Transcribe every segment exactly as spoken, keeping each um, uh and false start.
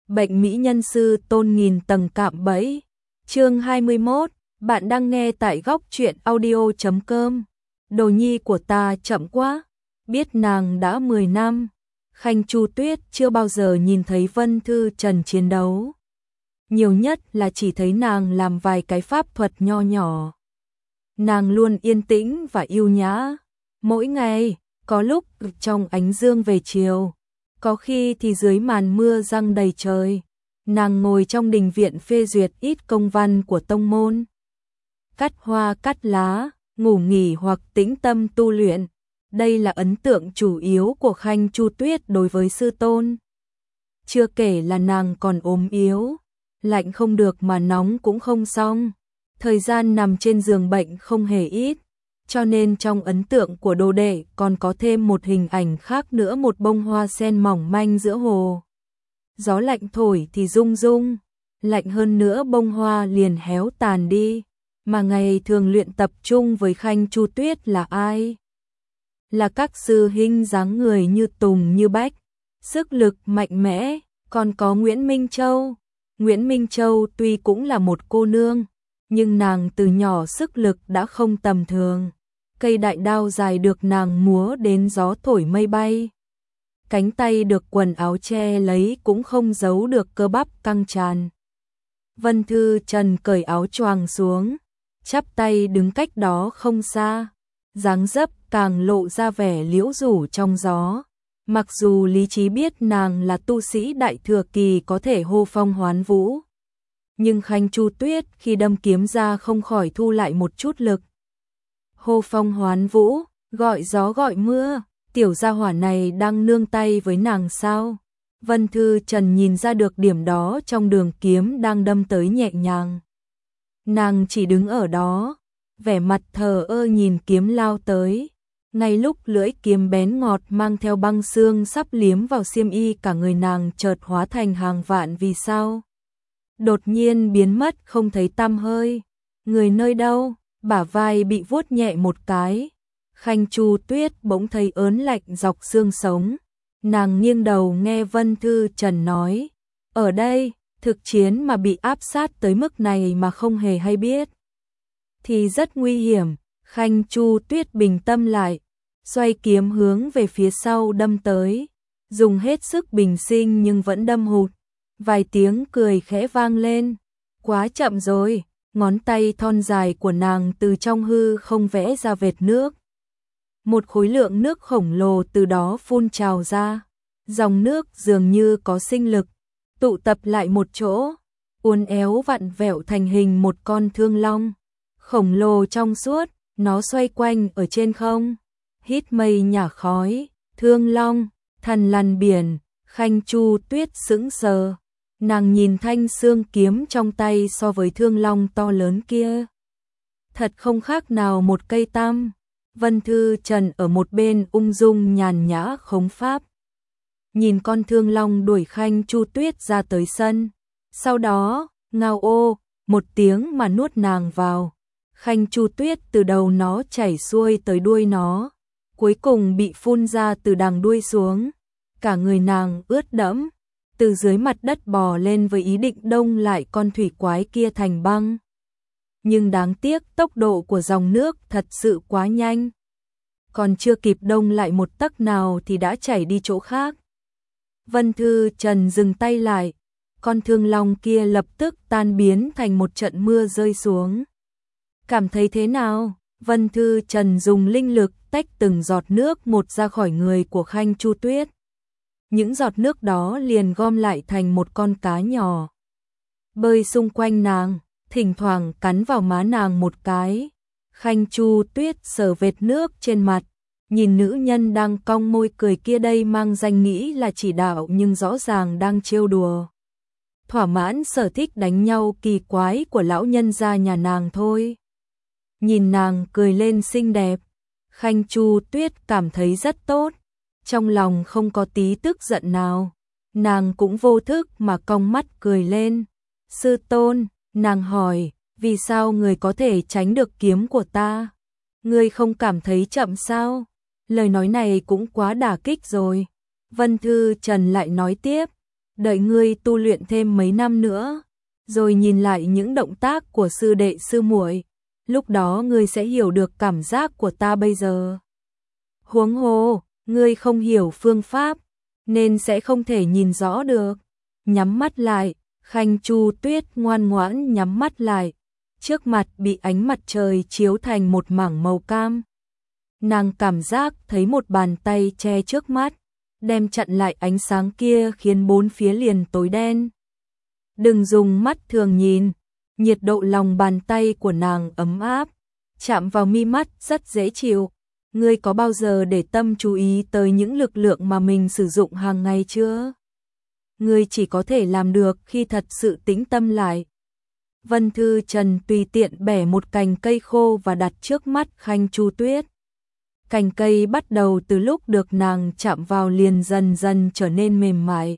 Bệnh mỹ nhân sư tôn nghìn tầng cạm bẫy. Chương hai mươi mốt, bạn đang nghe tại góc truyện audio chấm com. Đồ nhi của ta chậm quá, biết nàng đã mười năm. Khanh Chu Tuyết chưa bao giờ nhìn thấy Vân Thư Trần chiến đấu. Nhiều nhất là chỉ thấy nàng làm vài cái pháp thuật nho nhỏ. Nàng luôn yên tĩnh và yêu nhã. Mỗi ngày, có lúc trong ánh dương về chiều, có khi thì dưới màn mưa giăng đầy trời, nàng ngồi trong đình viện phê duyệt ít công văn của tông môn. Cắt hoa cắt lá, ngủ nghỉ hoặc tĩnh tâm tu luyện. Đây là ấn tượng chủ yếu của Khanh Chu Tuyết đối với sư tôn. Chưa kể là nàng còn ốm yếu, lạnh không được mà nóng cũng không xong. Thời gian nằm trên giường bệnh không hề ít, cho nên trong ấn tượng của đồ đệ còn có thêm một hình ảnh khác nữa, một bông hoa sen mỏng manh giữa hồ. Gió lạnh thổi thì rung rung, lạnh hơn nữa bông hoa liền héo tàn đi. Mà ngày thường luyện tập trung với Khanh Chu Tuyết là ai? Là các sư huynh dáng người như Tùng như Bách, sức lực mạnh mẽ, còn có Nguyễn Minh Châu. Nguyễn Minh Châu tuy cũng là một cô nương, nhưng nàng từ nhỏ sức lực đã không tầm thường. Cây đại đao dài được nàng múa đến gió thổi mây bay. Cánh tay được quần áo che lấy cũng không giấu được cơ bắp căng tràn. Vân Thư Trần cởi áo choàng xuống, chắp tay đứng cách đó không xa, dáng dấp càng lộ ra vẻ liễu rủ trong gió. Mặc dù lý trí biết nàng là tu sĩ đại thừa kỳ có thể hô phong hoán vũ, nhưng Khanh Chu Tuyết khi đâm kiếm ra không khỏi thu lại một chút lực. Hô phong hoán vũ, gọi gió gọi mưa, tiểu gia hỏa này đang nương tay với nàng sao? Vân Thư Trần nhìn ra được điểm đó trong đường kiếm đang đâm tới nhẹ nhàng. Nàng chỉ đứng ở đó, vẻ mặt thờ ơ nhìn kiếm lao tới. Ngay lúc lưỡi kiếm bén ngọt mang theo băng xương sắp liếm vào xiêm y, cả người nàng chợt hóa thành hàng vạn vì sao. Đột nhiên biến mất không thấy tăm hơi. Người nơi đâu? Bả vai bị vuốt nhẹ một cái. Khanh Chu Tuyết bỗng thấy ớn lạnh dọc xương sống. Nàng nghiêng đầu nghe Vân Thư Trần nói, ở đây, thực chiến mà bị áp sát tới mức này mà không hề hay biết thì rất nguy hiểm. Khanh Chu Tuyết bình tâm lại, xoay kiếm hướng về phía sau đâm tới, dùng hết sức bình sinh nhưng vẫn đâm hụt. Vài tiếng cười khẽ vang lên, quá chậm rồi. Ngón tay thon dài của nàng từ trong hư không vẽ ra vệt nước. Một khối lượng nước khổng lồ từ đó phun trào ra, dòng nước dường như có sinh lực, tụ tập lại một chỗ, uốn éo vặn vẹo thành hình một con thương long khổng lồ trong suốt. Nó xoay quanh ở trên không, hít mây nhả khói. Thương long, thần lằn biển. Khanh Chu Tuyết sững sờ, nàng nhìn thanh xương kiếm trong tay so với thương long to lớn kia, thật không khác nào một cây tăm. Vân Thư Trần ở một bên ung dung nhàn nhã khống pháp, nhìn con thương long đuổi Khanh Chu Tuyết ra tới sân, sau đó ngao ô một tiếng mà nuốt nàng vào. Khanh Chu Tuyết từ đầu nó chảy xuôi tới đuôi nó, cuối cùng bị phun ra từ đằng đuôi xuống. Cả người nàng ướt đẫm, từ dưới mặt đất bò lên với ý định đông lại con thủy quái kia thành băng. Nhưng đáng tiếc tốc độ của dòng nước thật sự quá nhanh, còn chưa kịp đông lại một tấc nào thì đã chảy đi chỗ khác. Vân Thư Trần dừng tay lại, con thương long kia lập tức tan biến thành một trận mưa rơi xuống. Cảm thấy thế nào? Vân Thư Trần dùng linh lực tách từng giọt nước một ra khỏi người của Khanh Chu Tuyết. Những giọt nước đó liền gom lại thành một con cá nhỏ, bơi xung quanh nàng, thỉnh thoảng cắn vào má nàng một cái. Khanh Chu Tuyết sờ vệt nước trên mặt, nhìn nữ nhân đang cong môi cười kia, đây mang danh nghĩ là chỉ đạo nhưng rõ ràng đang trêu đùa. Thỏa mãn sở thích đánh nhau kỳ quái của lão nhân gia nhà nàng thôi. Nhìn nàng cười lên xinh đẹp, Khanh Chu Tuyết cảm thấy rất tốt, trong lòng không có tí tức giận nào. Nàng cũng vô thức mà cong mắt cười lên. Sư tôn, nàng hỏi, vì sao người có thể tránh được kiếm của ta? Ngươi không cảm thấy chậm sao? Lời nói này cũng quá đả kích rồi. Vân Thư Trần lại nói tiếp, đợi ngươi tu luyện thêm mấy năm nữa, rồi nhìn lại những động tác của sư đệ sư muội, lúc đó ngươi sẽ hiểu được cảm giác của ta bây giờ. Huống hồ, ngươi không hiểu phương pháp, nên sẽ không thể nhìn rõ được. Nhắm mắt lại, Khanh Chu Tuyết ngoan ngoãn nhắm mắt lại, trước mặt bị ánh mặt trời chiếu thành một mảng màu cam. Nàng cảm giác thấy một bàn tay che trước mắt, đem chặn lại ánh sáng kia khiến bốn phía liền tối đen. Đừng dùng mắt thường nhìn, nhiệt độ lòng bàn tay của nàng ấm áp, chạm vào mi mắt rất dễ chịu. Ngươi có bao giờ để tâm chú ý tới những lực lượng mà mình sử dụng hàng ngày chưa? Ngươi chỉ có thể làm được khi thật sự tĩnh tâm lại. Vân Thư Trần tùy tiện bẻ một cành cây khô và đặt trước mắt Khanh Chu Tuyết. Cành cây bắt đầu từ lúc được nàng chạm vào liền dần dần trở nên mềm mại.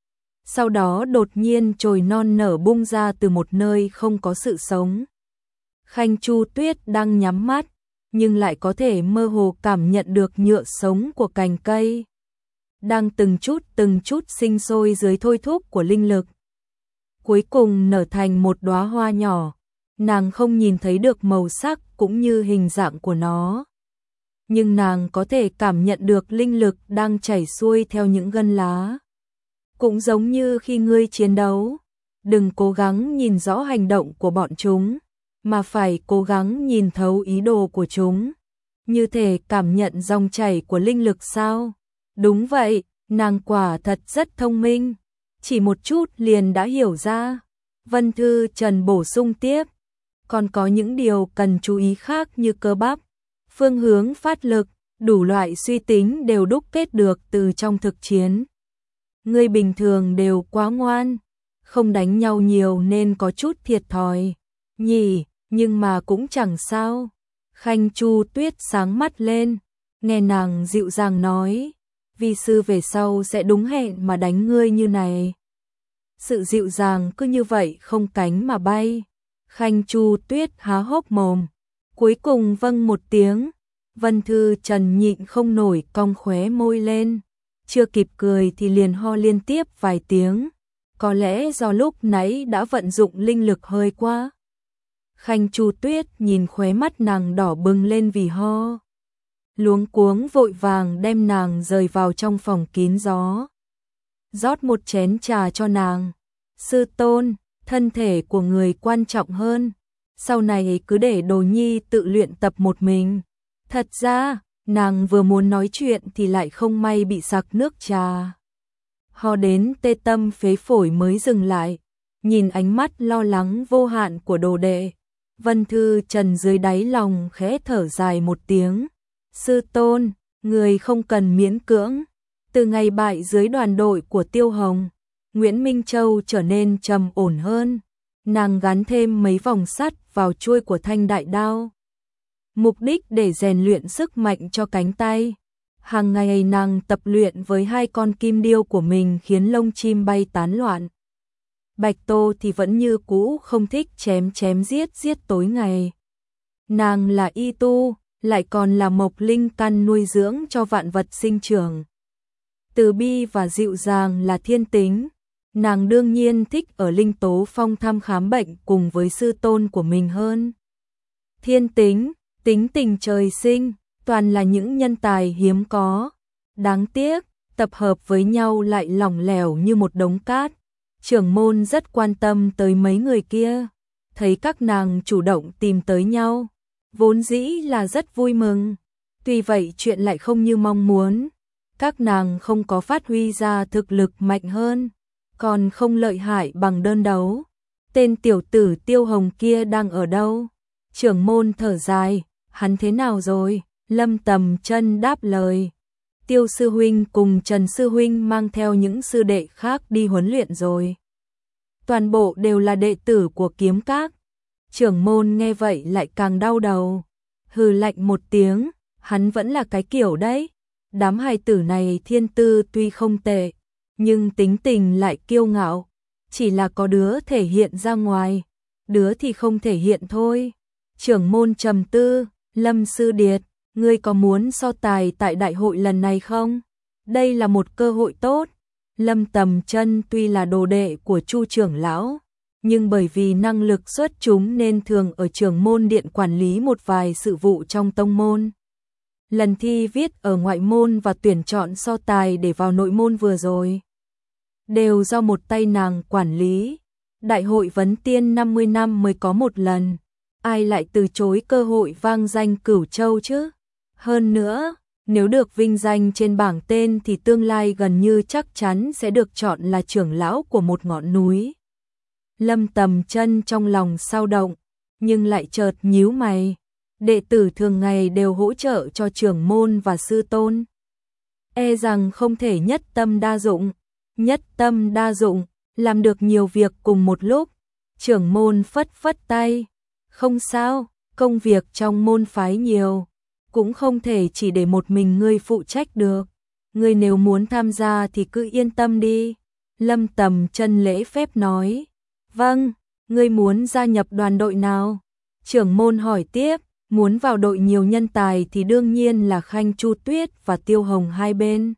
Sau đó đột nhiên chồi non nở bung ra từ một nơi không có sự sống. Khanh Chu Tuyết đang nhắm mắt, nhưng lại có thể mơ hồ cảm nhận được nhựa sống của cành cây, đang từng chút từng chút sinh sôi dưới thôi thúc của linh lực. Cuối cùng nở thành một đóa hoa nhỏ, nàng không nhìn thấy được màu sắc cũng như hình dạng của nó. Nhưng nàng có thể cảm nhận được linh lực đang chảy xuôi theo những gân lá. Cũng giống như khi ngươi chiến đấu, đừng cố gắng nhìn rõ hành động của bọn chúng, mà phải cố gắng nhìn thấu ý đồ của chúng. Như thể cảm nhận dòng chảy của linh lực sao? Đúng vậy, nàng quả thật rất thông minh, chỉ một chút liền đã hiểu ra. Vân Thư Trần bổ sung tiếp, còn có những điều cần chú ý khác như cơ bắp, phương hướng phát lực, đủ loại suy tính đều đúc kết được từ trong thực chiến. Người bình thường đều quá ngoan, không đánh nhau nhiều nên có chút thiệt thòi, nhỉ, nhưng mà cũng chẳng sao. Khanh Chu Tuyết sáng mắt lên, nghe nàng dịu dàng nói, vi sư về sau sẽ đúng hẹn mà đánh ngươi như này. Sự dịu dàng cứ như vậy không cánh mà bay. Khanh Chu Tuyết há hốc mồm, cuối cùng vâng một tiếng. Vân Thư Trần nhịn không nổi cong khóe môi lên, chưa kịp cười thì liền ho liên tiếp vài tiếng, có lẽ do lúc nãy đã vận dụng linh lực hơi quá. Khanh Chu Tuyết nhìn khóe mắt nàng đỏ bừng lên vì ho, luống cuống vội vàng đem nàng rời vào trong phòng kín gió, rót một chén trà cho nàng. Sư tôn, thân thể của người quan trọng hơn, sau này cứ để Đồ Nhi tự luyện tập một mình. Thật ra, nàng vừa muốn nói chuyện thì lại không may bị sặc nước trà. Ho đến tê tâm phế phổi mới dừng lại, nhìn ánh mắt lo lắng vô hạn của đồ đệ. Vân Thư Trần dưới đáy lòng khẽ thở dài một tiếng. Sư tôn, người không cần miễn cưỡng. Từ ngày bại dưới đoàn đội của Tiêu Hồng, Nguyễn Minh Châu trở nên trầm ổn hơn. Nàng gắn thêm mấy vòng sắt vào chuôi của thanh đại đao, mục đích để rèn luyện sức mạnh cho cánh tay. Hàng ngày nàng tập luyện với hai con kim điêu của mình khiến lông chim bay tán loạn. Bạch Tô thì vẫn như cũ không thích chém chém giết giết tối ngày. Nàng là y tu, lại còn là mộc linh căn nuôi dưỡng cho vạn vật sinh trưởng. Từ bi và dịu dàng là thiên tính. Nàng đương nhiên thích ở Linh Tố Phong thăm khám bệnh cùng với sư tôn của mình hơn. Thiên tính, tính tình trời sinh, toàn là những nhân tài hiếm có. Đáng tiếc, tập hợp với nhau lại lỏng lẻo như một đống cát. Trưởng môn rất quan tâm tới mấy người kia, thấy các nàng chủ động tìm tới nhau, vốn dĩ là rất vui mừng. Tuy vậy chuyện lại không như mong muốn, các nàng không có phát huy ra thực lực mạnh hơn, còn không lợi hại bằng đơn đấu. Tên tiểu tử Tiêu Hồng kia đang ở đâu? Trưởng môn thở dài, hắn thế nào rồi? Lâm Tầm Chân đáp lời, Tiêu sư huynh cùng Trần sư huynh mang theo những sư đệ khác đi huấn luyện rồi. Toàn bộ đều là đệ tử của Kiếm Các. Trưởng môn nghe vậy lại càng đau đầu, hừ lạnh một tiếng, hắn vẫn là cái kiểu đấy. Đám hài tử này thiên tư tuy không tệ, nhưng tính tình lại kiêu ngạo, chỉ là có đứa thể hiện ra ngoài, đứa thì không thể hiện thôi. Trưởng môn trầm tư, Lâm Sư Điệt, ngươi có muốn so tài tại đại hội lần này không? Đây là một cơ hội tốt. Lâm Tầm Chân tuy là đồ đệ của Chu trưởng lão, nhưng bởi vì năng lực xuất chúng nên thường ở trưởng môn điện quản lý một vài sự vụ trong tông môn. Lần thi viết ở ngoại môn và tuyển chọn so tài để vào nội môn vừa rồi, đều do một tay nàng quản lý. Đại hội vấn tiên năm mươi năm mới có một lần, ai lại từ chối cơ hội vang danh Cửu Châu chứ? Hơn nữa, nếu được vinh danh trên bảng tên thì tương lai gần như chắc chắn sẽ được chọn là trưởng lão của một ngọn núi. Lâm Tầm Chân trong lòng sao động, nhưng lại chợt nhíu mày. Đệ tử thường ngày đều hỗ trợ cho trưởng môn và sư tôn, e rằng không thể nhất tâm đa dụng. Nhất tâm đa dụng, làm được nhiều việc cùng một lúc. Trưởng môn phất phất tay, không sao, công việc trong môn phái nhiều, cũng không thể chỉ để một mình ngươi phụ trách được. Ngươi nếu muốn tham gia thì cứ yên tâm đi. Lâm Tầm Chân lễ phép nói. Vâng, ngươi muốn gia nhập đoàn đội nào? Trưởng môn hỏi tiếp. Muốn vào đội nhiều nhân tài thì đương nhiên là Khanh Chu Tuyết và Tiêu Hồng hai bên.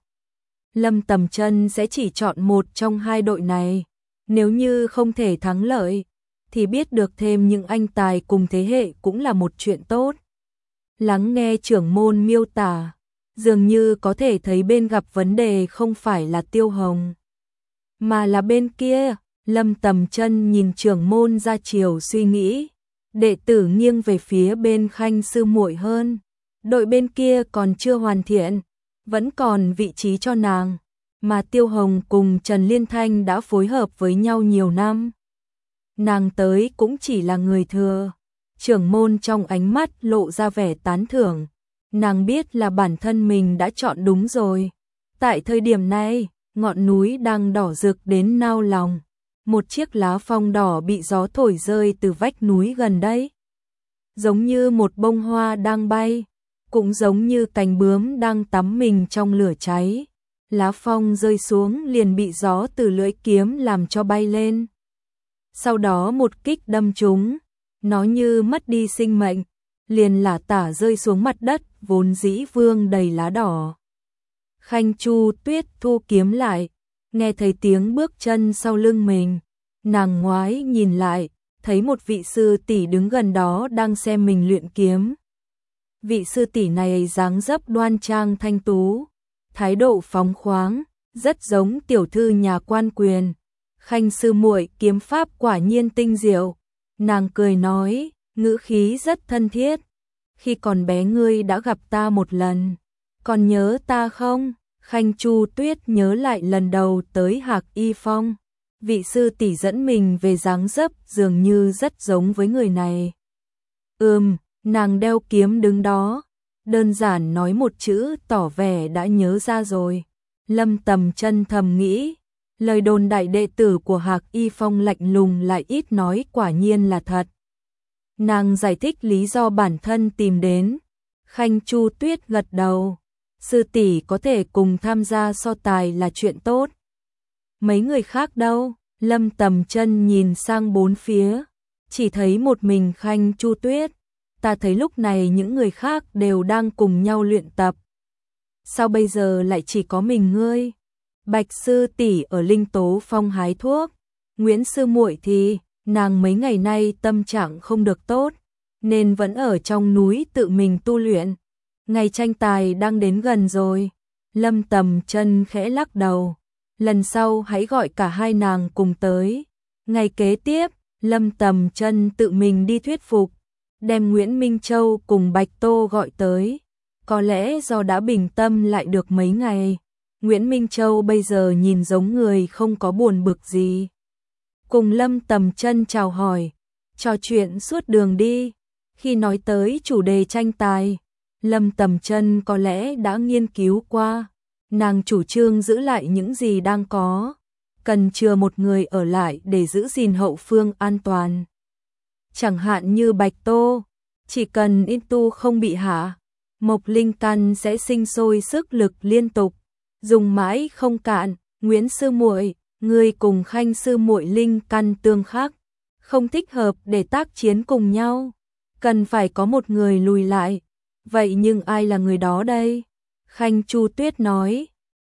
Lâm Tầm Chân sẽ chỉ chọn một trong hai đội này. Nếu như không thể thắng lợi, thì biết được thêm những anh tài cùng thế hệ cũng là một chuyện tốt. Lắng nghe trưởng môn miêu tả, dường như có thể thấy bên gặp vấn đề không phải là Tiêu Hồng, mà là bên kia. Lâm Tầm Chân nhìn trưởng môn ra chiều suy nghĩ. Đệ tử nghiêng về phía bên Khanh sư muội hơn. Đội bên kia còn chưa hoàn thiện, vẫn còn vị trí cho nàng, mà Tiêu Hồng cùng Trần Liên Thanh đã phối hợp với nhau nhiều năm. Nàng tới cũng chỉ là người thừa. Trưởng môn trong ánh mắt lộ ra vẻ tán thưởng. Nàng biết là bản thân mình đã chọn đúng rồi. Tại thời điểm này, ngọn núi đang đỏ rực đến nao lòng. Một chiếc lá phong đỏ bị gió thổi rơi từ vách núi gần đây, giống như một bông hoa đang bay, cũng giống như cánh bướm đang tắm mình trong lửa cháy. Lá phong rơi xuống liền bị gió từ lưỡi kiếm làm cho bay lên. Sau đó một kích đâm trúng, nó như mất đi sinh mệnh, liền lả tả rơi xuống mặt đất vốn dĩ vương đầy lá đỏ. Khanh Chu Tuyết thu kiếm lại, nghe thấy tiếng bước chân sau lưng mình, nàng ngoái nhìn lại, thấy một vị sư tỷ đứng gần đó đang xem mình luyện kiếm. Vị sư tỷ này dáng dấp đoan trang thanh tú, thái độ phóng khoáng, rất giống tiểu thư nhà quan quyền. Khanh sư muội kiếm pháp quả nhiên tinh diệu. Nàng cười nói, ngữ khí rất thân thiết. Khi còn bé ngươi đã gặp ta một lần, còn nhớ ta không? Khanh Chu Tuyết nhớ lại lần đầu tới Hạc Y Phong, vị sư tỷ dẫn mình về dáng dấp dường như rất giống với người này. Ừm, nàng đeo kiếm đứng đó, đơn giản nói một chữ tỏ vẻ đã nhớ ra rồi. Lâm Tầm Chân thầm nghĩ, lời đồn đại đệ tử của Hạc Y Phong lạnh lùng lại ít nói quả nhiên là thật. Nàng giải thích lý do bản thân tìm đến. Khanh Chu Tuyết gật đầu. Sư tỷ có thể cùng tham gia so tài là chuyện tốt. Mấy người khác đâu? Lâm Tầm Chân nhìn sang bốn phía, chỉ thấy một mình Khanh Chu Tuyết. Ta thấy lúc này những người khác đều đang cùng nhau luyện tập. Sao bây giờ lại chỉ có mình ngươi? Bạch sư tỷ ở Linh Tố Phong hái thuốc. Nguyễn sư muội thì, nàng mấy ngày nay tâm trạng không được tốt, nên vẫn ở trong núi tự mình tu luyện. Ngày tranh tài đang đến gần rồi. Lâm Tầm Chân khẽ lắc đầu. Lần sau hãy gọi cả hai nàng cùng tới. Ngày kế tiếp, Lâm Tầm Chân tự mình đi thuyết phục, đem Nguyễn Minh Châu cùng Bạch Tô gọi tới. Có lẽ do đã bình tâm lại được mấy ngày, Nguyễn Minh Châu bây giờ nhìn giống người không có buồn bực gì. Cùng Lâm Tầm Chân chào hỏi, trò chuyện suốt đường đi. Khi nói tới chủ đề tranh tài, Lâm Tầm Chân có lẽ đã nghiên cứu qua. Nàng chủ trương giữ lại những gì đang có, cần chừa một người ở lại để giữ gìn hậu phương an toàn. Chẳng hạn như Bạch Tô, chỉ cần in tu không bị hạ, Mộc Linh Căn sẽ sinh sôi sức lực liên tục, dùng mãi không cạn. Nguyễn sư muội, ngươi cùng Khanh sư muội linh căn tương khắc, không thích hợp để tác chiến cùng nhau, cần phải có một người lùi lại. Vậy nhưng ai là người đó đây? Khanh Chu Tuyết nói,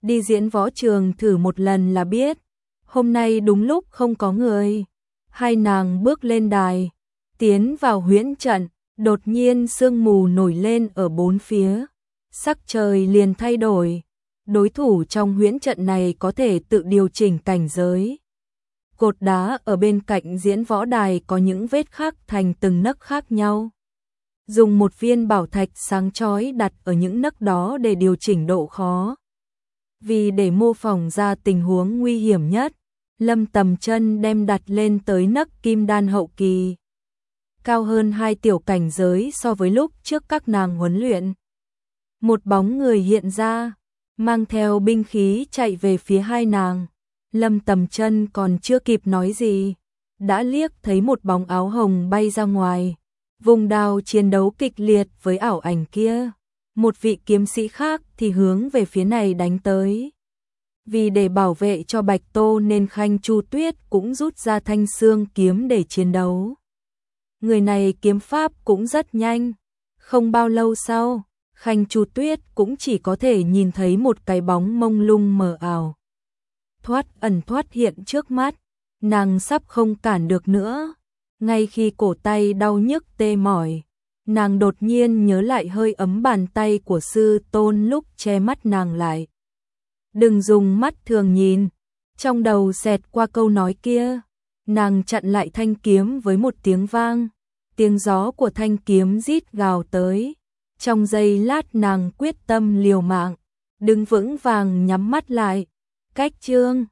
đi diễn võ trường thử một lần là biết. Hôm nay đúng lúc không có người. Hai nàng bước lên đài, tiến vào huyễn trận, đột nhiên sương mù nổi lên ở bốn phía. Sắc trời liền thay đổi. Đối thủ trong huyễn trận này có thể tự điều chỉnh cảnh giới. Cột đá ở bên cạnh diễn võ đài có những vết khắc thành từng nấc khác nhau. Dùng một viên bảo thạch sáng chói đặt ở những nấc đó để điều chỉnh độ khó. Vì để mô phỏng ra tình huống nguy hiểm nhất, Lâm Tầm Chân đem đặt lên tới nấc kim đan hậu kỳ. Cao hơn hai tiểu cảnh giới so với lúc trước các nàng huấn luyện. Một bóng người hiện ra, mang theo binh khí chạy về phía hai nàng. Lâm Tầm Chân còn chưa kịp nói gì, đã liếc thấy một bóng áo hồng bay ra ngoài, vùng đao chiến đấu kịch liệt với ảo ảnh kia. Một vị kiếm sĩ khác thì hướng về phía này đánh tới. Vì để bảo vệ cho Bạch Tô nên Khanh Chu Tuyết cũng rút ra thanh xương kiếm để chiến đấu. Người này kiếm pháp cũng rất nhanh. Không bao lâu sau, Khanh Chu Tuyết cũng chỉ có thể nhìn thấy một cái bóng mông lung mờ ảo. Thoát ẩn thoát hiện trước mắt, nàng sắp không cản được nữa. Ngay khi cổ tay đau nhức tê mỏi, nàng đột nhiên nhớ lại hơi ấm bàn tay của sư tôn lúc che mắt nàng lại. Đừng dùng mắt thường nhìn. Trong đầu xẹt qua câu nói kia, nàng chặn lại thanh kiếm với một tiếng vang. Tiếng gió của thanh kiếm rít gào tới. Trong giây lát nàng quyết tâm liều mạng, đứng vững vàng nhắm mắt lại. Cách chương